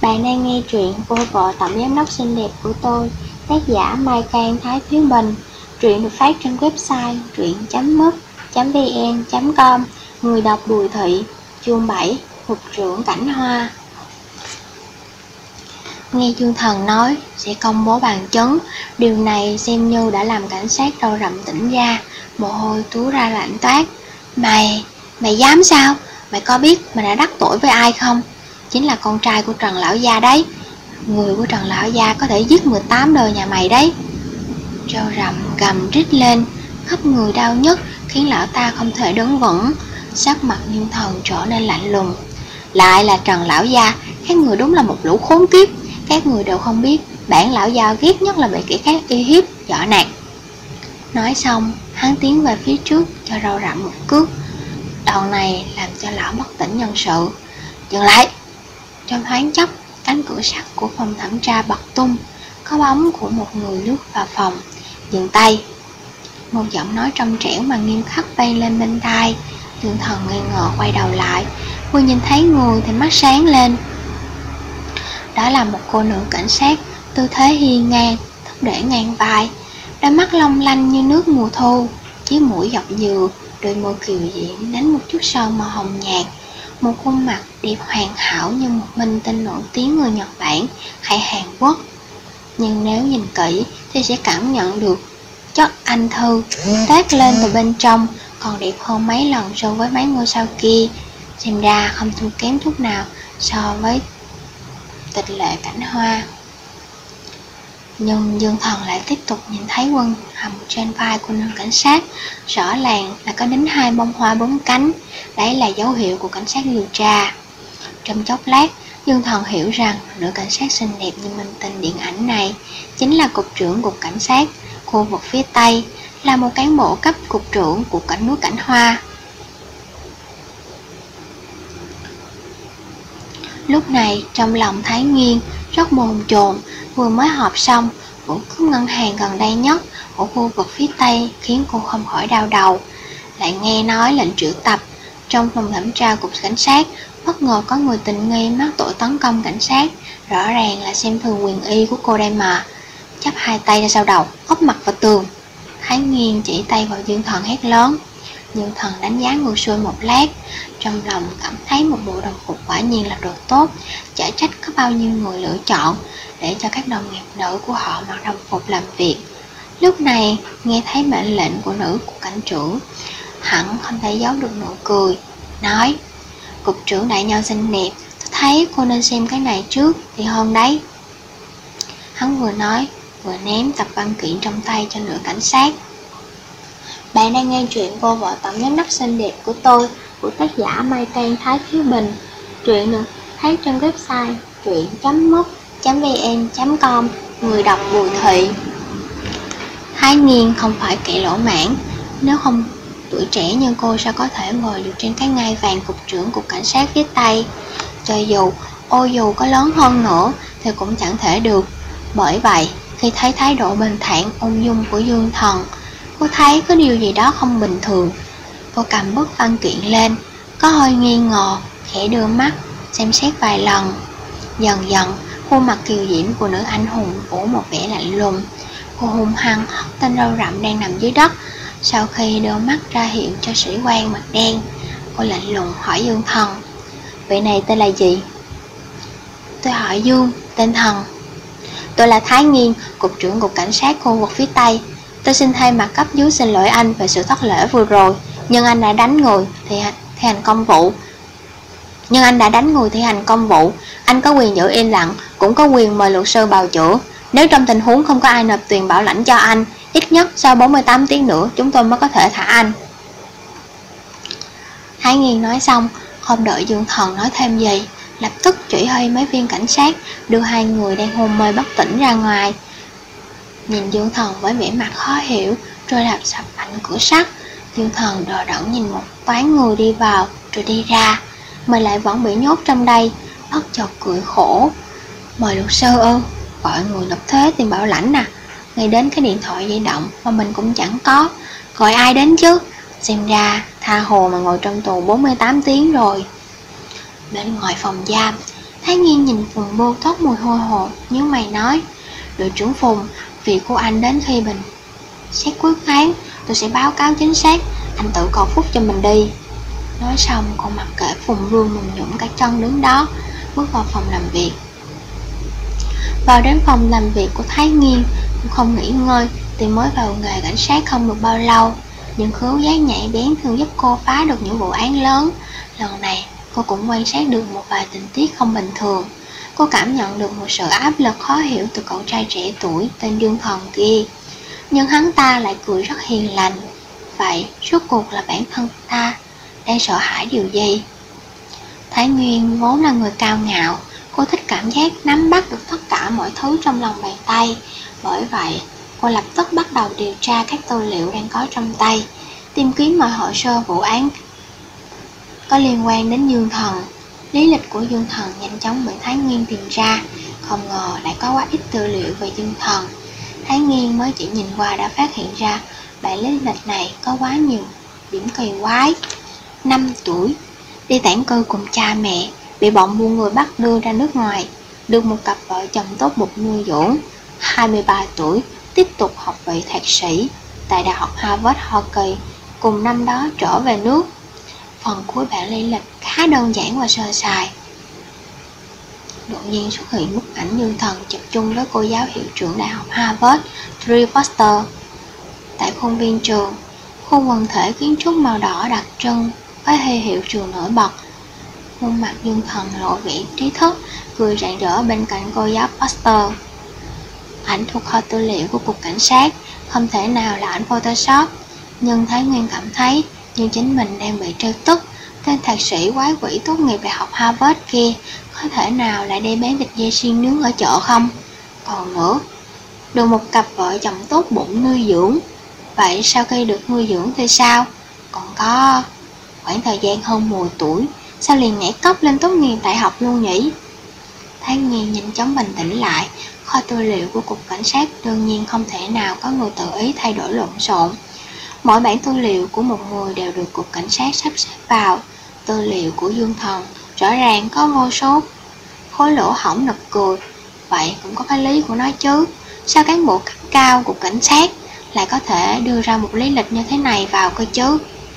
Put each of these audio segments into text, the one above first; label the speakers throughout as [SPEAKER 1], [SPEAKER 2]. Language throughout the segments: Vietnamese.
[SPEAKER 1] Bạn đang nghe truyện Cô vợ tổng giám đốc xinh đẹp của tôi, tác giả Mai Can Thái Thúy Bình. Truyện được phát trên website truyện.mút.vn.com. Người đọc Bùi Thị. Chương 7. Cục trưởng Cảnh Hoa. Nghe Dương Thần nói sẽ công bố bằng chứng, điều này xem như đã làm cảnh sát râu rậm tỉnh ra, mồ hôi túa ra lạnh toát. Mày dám sao? Mày có biết mày đã đắc tội với ai không? Chính là con trai của Trần lão gia đấy. Người của Trần lão gia có thể giết 18 đời nhà mày đấy. Râu rậm gầm rít lên, khắp người đau nhức khiến lão ta không thể đứng vững. Sắc mặt Dương Thần trở nên lạnh lùng. Lại là Trần lão gia, các người đúng là một lũ khốn kiếp. Các người đều không biết bản lão gia ghét nhất là bị kẻ khác uy hiếp, dọa nạt. Nói xong, hắn tiến về phía trước cho râu rậm một cước. Đòn này làm cho lão bất tỉnh nhân sự. Dừng lại! Trong thoáng chốc, cánh cửa sắt của phòng thẩm tra bật tung, có bóng của một người lướt vào phòng. Dừng tay! Một giọng nói trong trẻo mà nghiêm khắc vang lên bên tai. Dương Thần nghi ngờ quay đầu lại, vừa nhìn thấy người thì mắt sáng lên. Đó là một cô nữ cảnh sát, tư thế hiên ngang, thấp để ngang vai, đôi mắt long lanh như nước mùa thu, chiếc mũi dọc dừa, đôi môi kiều diễm đánh một chút son màu hồng nhạt, một khuôn mặt đẹp hoàn hảo như một minh tinh nổi tiếng người Nhật Bản hay Hàn Quốc. Nhưng nếu nhìn kỹ thì sẽ cảm nhận được chất anh thư toát lên từ bên trong còn đẹp hơn mấy lần so với mấy ngôi sao kia, xem ra không thua kém chút nào so với Tịch Lệ Cảnh Hoa. Nhưng Dương Thần lại tiếp tục nhìn thấy quần hầm trên vai của nữ cảnh sát, rõ ràng là có đính 2 bông hoa 4 cánh. Đấy là dấu hiệu của cảnh sát điều tra. Trong chốc lát, Dương Thần hiểu rằng nữ cảnh sát xinh đẹp như minh tinh điện ảnh này chính là cục trưởng cục cảnh sát khu vực phía Tây, là một cán bộ cấp cục trưởng của cảnh núi Cảnh Hoa. Lúc này trong lòng Thái Nguyên rất bồn chồn, vừa mới họp xong vụ cướp ngân hàng gần đây nhất ở khu vực phía Tây khiến cô không khỏi đau đầu. Lại nghe nói lệnh triệu tập trong phòng thẩm tra cục cảnh sát, bất ngờ có người tình nghi mắc tội tấn công cảnh sát, rõ ràng là xem thường quyền y của cô đây mà. Chắp 2 tay ra sau đầu, úp mặt vào tường. Thái Nguyên chỉ tay vào Dương Thần hét lớn. Dương Thần đánh giá ngược xuôi một lát, trong lòng cảm thấy một bộ đồng phục quả nhiên là đồ tốt, chả trách có bao nhiêu người lựa chọn để cho các đồng nghiệp nữ của họ mặc đồng phục làm việc. Lúc này nghe thấy mệnh lệnh của nữ của cảnh trưởng, hẳn không thể giấu được nụ cười, nói: Cục trưởng đại nhân xinh đẹp, tôi thấy cô nên xem cái này trước thì hơn đấy. Hắn vừa nói vừa ném tập văn kiện trong tay cho nữ cảnh sát. Bạn đang nghe truyện Cô vợ tổng giám đốc xinh đẹp của tôi, của tác giả Mai Can Thái Thúy Bình. Truyện được phát trên website truyện.mút.vn.com. Người đọc Bùi Thị. Thái Nhiên không phải kẻ lỗ mãn, nếu không tuổi trẻ như cô sao có thể ngồi được trên cái ngai vàng cục trưởng cục cảnh sát phía Tây. Cho dù ô dù có lớn hơn nữa thì cũng chẳng thể được. Bởi vậy khi thấy thái độ bình thản ung dung của Dương Thần, cô thấy có điều gì đó không bình thường. Cô cầm bức văn kiện lên, có hơi nghi ngờ, khẽ đưa mắt xem xét vài lần. Dần dần khuôn mặt kiều diễm của nữ anh hùng phủ một vẻ lạnh lùng. Cô hung hăng hất tên râu rậm đang nằm dưới đất. Sau khi đưa mắt ra hiệu cho sĩ quan mặt đen, cô lạnh lùng hỏi Dương Thần: Vị này tên là gì? Tôi hỏi Dương, tên Thần. Tôi là Thái Nghiên, cục trưởng cục cảnh sát khu vực phía Tây. Tôi xin thay mặt cấp dưới xin lỗi anh về sự thất lễ vừa rồi. Nhưng anh đã đánh người thi hành công vụ. Anh có quyền giữ im lặng, cũng có quyền mời luật sư bào chữa. Nếu trong tình huống không có ai nộp tiền bảo lãnh cho anh, ít nhất sau 48 tiếng nữa chúng tôi mới có thể thả anh. Thái Nghiên nói xong, không đợi Dương Thần nói thêm gì, lập tức chỉ huy mấy viên cảnh sát đưa 2 người đang hôn mê bất tỉnh ra ngoài. Nhìn Dương Thần với vẻ mặt khó hiểu, rồi đạp sập mạnh cửa sắt. Dương Thần đờ đẫn nhìn một toán người đi vào rồi đi ra. Mày lại vẫn bị nhốt trong đây, bất chợt cười khổ. Mời luật sư ư? Gọi người nộp thuế tiền bảo lãnh à? Ngay đến cái điện thoại di động mà mình cũng chẳng có, gọi ai đến chứ? Xem ra tha hồ mà ngồi trong tù 48 tiếng rồi. Bên ngoài phòng giam, Thái Thái Nghiên nhìn Phùng Bô thoát mùi hôi hột, nhíu mày nói: đội trưởng Phùng, việc của anh đến khi bình xét quyết phán, tôi sẽ báo cáo chính xác, anh tự cầu phúc cho mình đi. Nói xong còn mặc kệ Phùng Vương mừng nhũng cả chân đứng đó, bước vào phòng làm việc. Vào đến phòng làm việc của Thái Nghiên, cũng không nghỉ ngơi, thì mới vào nghề cảnh sát không được bao lâu, nhưng khứu giác nhạy bén thường giúp cô phá được những vụ án lớn. Lần này cô cũng quan sát được một vài tình tiết không bình thường. Cô cảm nhận được một sự áp lực khó hiểu từ cậu trai trẻ tuổi tên Dương Thần kia, nhưng hắn ta lại cười rất hiền lành. Vậy rốt cuộc là bản thân ta đang sợ hãi điều gì? Thái Nguyên vốn là người cao ngạo, cô thích cảm giác nắm bắt được tất cả mọi thứ trong lòng bàn tay. Bởi vậy, cô lập tức bắt đầu điều tra các tư liệu đang có trong tay, tìm kiếm mọi hồ sơ vụ án có liên quan đến Dương Thần. Lý lịch của Dương Thần nhanh chóng bị Thái Nguyên tìm ra, không ngờ lại có quá ít tư liệu về Dương Thần. Thái Nguyên mới chỉ nhìn qua đã phát hiện ra bản lý lịch này có quá nhiều điểm kỳ quái. 5 tuổi, đi tản cư cùng cha mẹ, bị bọn buôn người bắt đưa ra nước ngoài, được một cặp vợ chồng tốt bụng nuôi dưỡng. 23 tuổi, tiếp tục học vị thạc sĩ tại Đại học Harvard Hoa Kỳ, cùng năm đó trở về nước. Phần cuối bản lý lịch khá đơn giản và sơ sài. Đột nhiên xuất hiện bức ảnh Dương Thần chụp chung với cô giáo hiệu trưởng Đại học Harvard, Drew Foster, tại khuôn viên trường. Khu quần thể kiến trúc màu đỏ đặc trưng với huy hiệu trường nổi bật. Khuôn mặt Dương Thần lộ vẻ trí thức, cười rạng rỡ bên cạnh cô giáo Foster. Ảnh thuộc kho tư liệu của cục cảnh sát, không thể nào là ảnh Photoshop, nhưng Thái Nguyên cảm thấy như chính mình đang bị trêu tức. Tên thạc sĩ quái quỷ tốt nghiệp Đại học Harvard kia có thể nào lại đi bán thịt dê xiên nướng ở chợ không? Còn nữa, được một cặp vợ chồng tốt bụng nuôi dưỡng. Vậy sau khi được nuôi dưỡng thì sao? Còn có khoảng thời gian hơn 10 tuổi, sao liền nhảy cóc lên tốt nghiệp đại học luôn nhỉ? Thái Nguyên nhanh chóng bình tĩnh lại. Kho tư liệu của cục cảnh sát đương nhiên không thể nào có người tự ý thay đổi lộn xộn. Mỗi bản tư liệu của một người đều được cục cảnh sát sắp xếp vào. Tư liệu của Dương Thần rõ ràng có vô số khối lỗ hổng nực cười. Vậy cũng có cái lý của nó chứ. Sao cán bộ cấp cao của cảnh sát lại có thể đưa ra một lý lịch như thế này vào cơ chứ?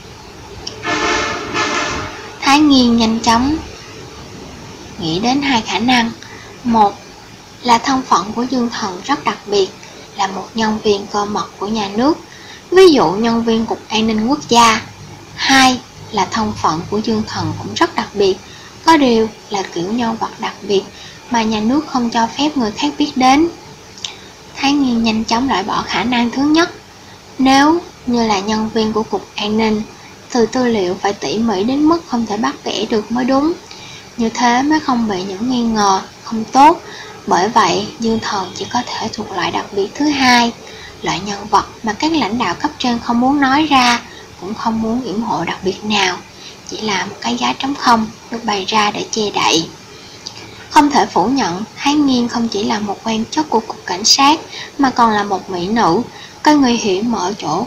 [SPEAKER 1] Thái Nghiên nhanh chóng nghĩ đến hai khả năng. Một là thân phận của Dương Thần rất đặc biệt, là một nhân viên cơ mật của nhà nước, ví dụ nhân viên Cục An ninh Quốc gia. Hai là thân phận của Dương Thần cũng rất đặc biệt, có điều là kiểu nhân vật đặc biệt mà nhà nước không cho phép người khác biết đến. Thái Nghiên nhanh chóng loại bỏ khả năng thứ nhất. Nếu như là nhân viên của Cục An ninh, từ tư liệu phải tỉ mỉ đến mức không thể bắt bẻ được mới đúng. Như thế mới không bị những nghi ngờ không tốt. Bởi vậy, Dương Thần chỉ có thể thuộc loại đặc biệt thứ hai, loại nhân vật mà các lãnh đạo cấp trên không muốn nói ra, cũng không muốn yểm hộ đặc biệt nào, chỉ là một cái giá trống không được bày ra để che đậy. Không thể phủ nhận, Thái Nghiên không chỉ là một quan chức của cục cảnh sát, mà còn là một mỹ nữ. Cái nguy hiểm ở chỗ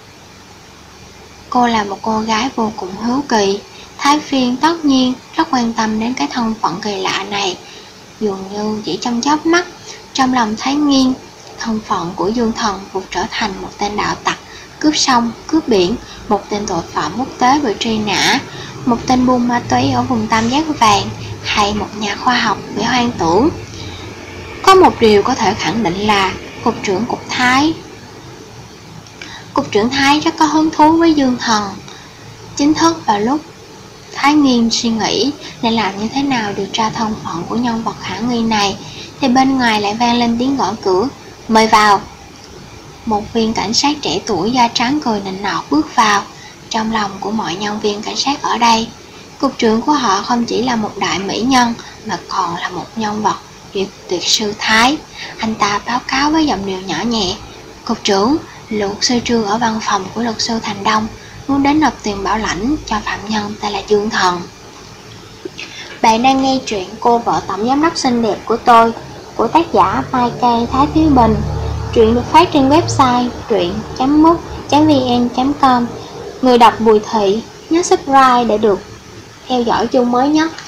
[SPEAKER 1] cô là một cô gái vô cùng hiếu kỳ. Thái Phiên tất nhiên rất quan tâm đến cái thân phận kỳ lạ này. Dường như chỉ trong chớp mắt, trong lòng Thái Nghiên, thân phận của Dương Thần vụt trở thành một tên đạo tặc, cướp sông, cướp biển, một tên tội phạm quốc tế bị truy nã, một tên buôn ma túy ở vùng Tam Giác Vàng, hay một nhà khoa học bị hoang tưởng. Có một điều có thể khẳng định là Cục trưởng Thái rất có hứng thú với Dương Thần. Chính thức vào lúc Thái Nghiên suy nghĩ nên làm như thế nào điều tra thân phận của nhân vật khả nghi này, thì bên ngoài lại vang lên tiếng gõ cửa. Mời vào. Một viên cảnh sát trẻ tuổi da trắng cười nịnh nọt bước vào. Trong lòng của mọi nhân viên cảnh sát ở đây, cục trưởng của họ không chỉ là một đại mỹ nhân mà còn là một nhân vật tuyệt sư Thái. Anh ta báo cáo với giọng điệu nhỏ nhẹ. Cục trưởng, luật sư Trương ở văn phòng của luật sư Thành Đông muốn đến nộp tiền bảo lãnh cho phạm nhân tên là Dương Thần. Bạn đang nghe truyện Cô vợ tổng giám đốc xinh đẹp của tôi, của tác giả Mai Cây Thái Thúy Bình. Truyện được phát trên website truyện.mút.vn.com. Người đọc Bùi Thị. Nhớ subscribe để được theo dõi chương mới nhất.